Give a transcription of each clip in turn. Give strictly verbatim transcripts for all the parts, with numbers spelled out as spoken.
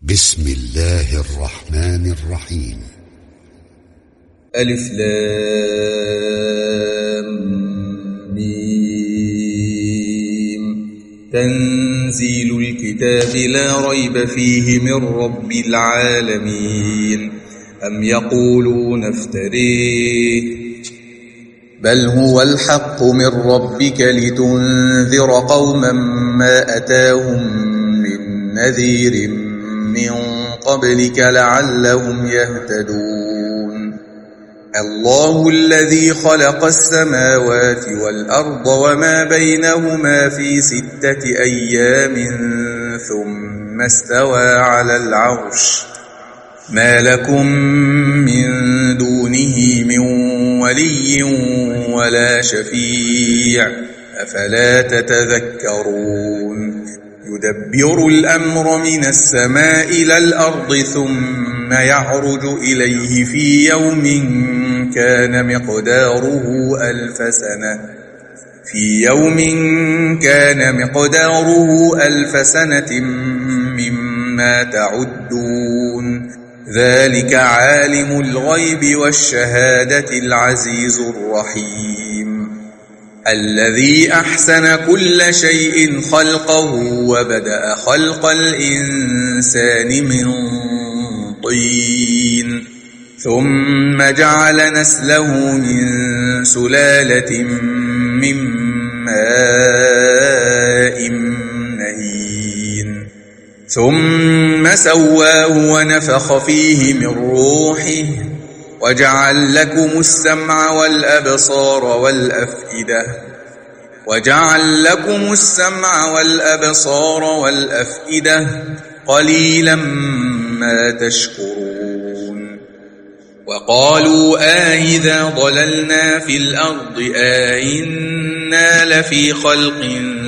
بسم الله الرحمن الرحيم. ألف لام ميم. تنزيل الكتاب لا ريب فيه من رب العالمين. أم يقولون افتريه بل هو الحق من ربك لتنذر قوما ما أتاهم من نذير من قبلك لعلهم يهتدون. الله الذي خلق السماوات والأرض وما بينهما في ستة أيام ثم استوى على العرش. ما لكم من دونه من ولي ولا شفيع أفلا تتذكرون. يدبر الأمر من السماء إلى الأرض ثم يعرج إليه في يوم كان مقداره ألف سنة في يوم كان مقداره ألف سنة مما تعدون. ذلك عالم الغيب والشهادة العزيز الرحيم. الذي أحسن كل شيء خلقه وبدأ خلق الإنسان من طين ثم جعل نسله من سلالة من ماء مهين ثم سواه ونفخ فيه من روحه وجعل لكم السمع والأبصار والأفئدة وجعل لكم السمع والأبصار والأفئدة قليلا ما تشكرون. وقالوا آئذا ضللنا في الأرض آئنا لفي خلق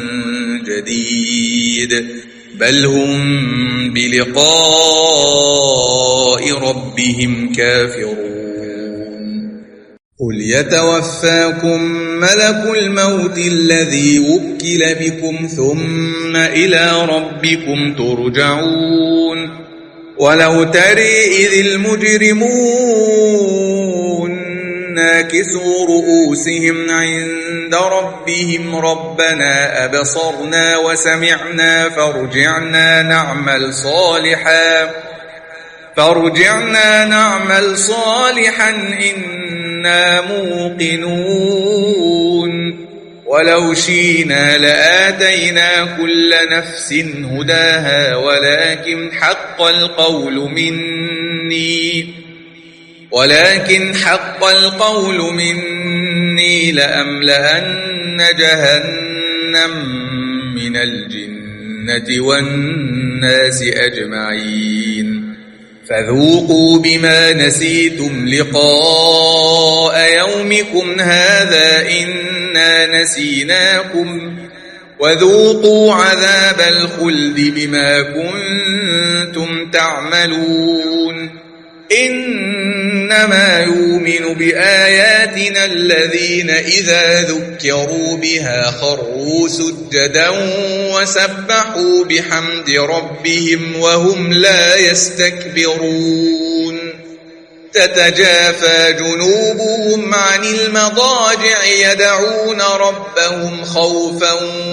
جديد بل هم بلقاء ربهم كافرون. قل يتوفاكم ملك الموت الذي وكل بكم ثم إلى ربكم ترجعون. ولو ترى إذ المجرمون ناكسوا رؤوسهم عند ربهم ربنا أبصرنا وسمعنا فارجعنا نعمل صالحا فارجعنا نعمل صالحا إنا موقنون. ولو شئنا لآتينا كل نفس هداها ولكن حق القول مني ولكن حق القول مني لأملأن جهنم من الجنة والناس أجمعين. فذوقوا بما نسيتم لقاء يومكم هذا إنا نسيناكم وذوقوا عذاب الخلد بما كنتم تعملون. إنما يؤمن بآياتنا الذين إذا ذكروا بها خروا سجدا وسبحوا بحمد ربهم وهم لا يستكبرون. تتجافى جنوبهم عن المضاجع يدعون ربهم خوفا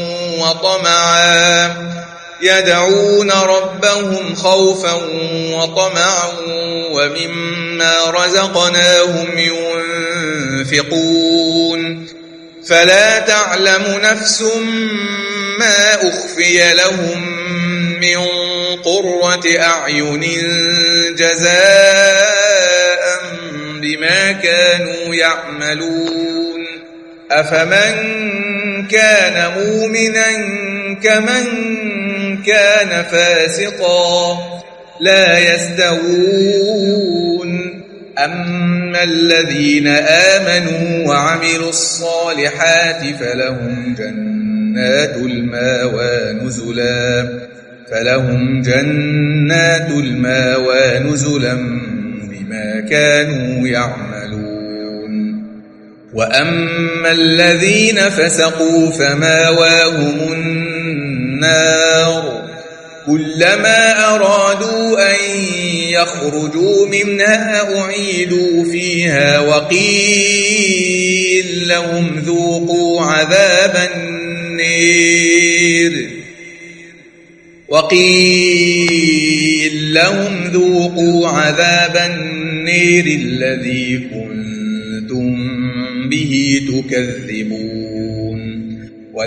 وطمعا يدعون ربهم خوفا وطمعا ومما رزقناهم ينفقون. فلا تعلم نفس ما أخفي لهم من قرة أعين جزاء بما كانوا يعملون. أفمن كان مؤمنا كمن كان فاسقا لا يستوون. أما الذين آمنوا وعملوا الصالحات فلهم جنات المأوى نزلا فلهم جنات المأوى نزلا بما كانوا يعملون. وأما الذين فسقوا فمأواهم النار كلما أرادوا أن يخرجوا منها أعيدوا فيها وقيل لهم ذوقوا عذاب النير وقيل لهم ذوقوا عذاب النير الذي كنتم به تكذبون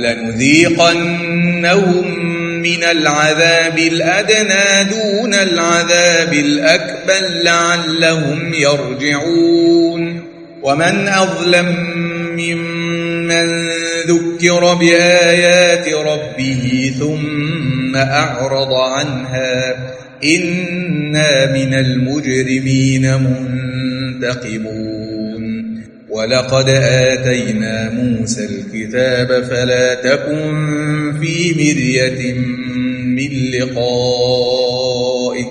ولنذيقنهم من العذاب الأدنى دون العذاب الأكبر لعلهم يرجعون ومن أظلم ممن ذكر بآيات ربه ثم أعرض عنها إنا من المجرمين منتقمون ولقد آتينا موسى الكتاب فلا تكن في مرية من لقائه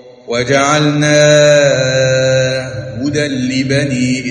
وجعلناه هدى لبني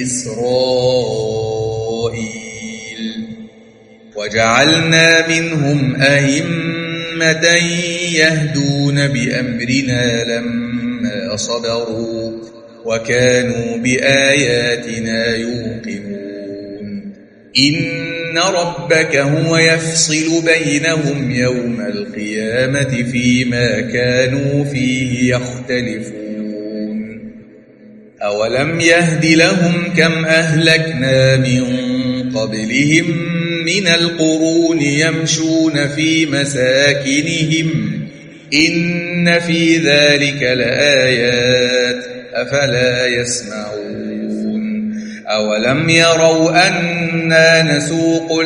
إسرائيل وجعلنا منهم أئمة يهدون بأمرنا لما صبروا وكانوا بآياتنا يوقنون إن ربك هو يفصل بينهم يوم القيامة فيما كانوا فيه يختلفون أولم يهد لهم كم أهلكنا من قبلهم من القرون يمشون في مساكنهم إن في ذلك لآيات أفلا يسمعون أولم يروا أنا نسوق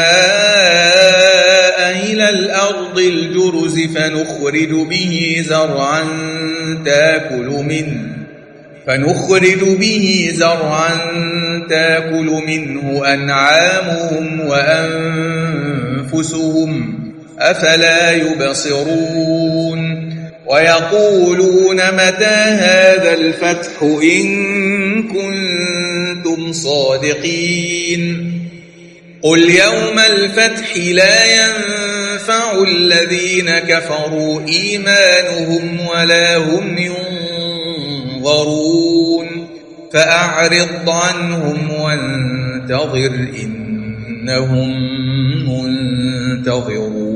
الماء إلى الأرض الجرز فنخرج به زرعا تأكل منه فنخرج به زرعا تأكل منه أنعامهم وأنفسهم أفلا يبصرون ويقولون متى هذا الفتح إن كنتم صادقين قل يوم الفتح لا ينفع الذين كفروا إيمانهم ولا هم ينظرون فأعرض عنهم وانتظر إنهم منتظرون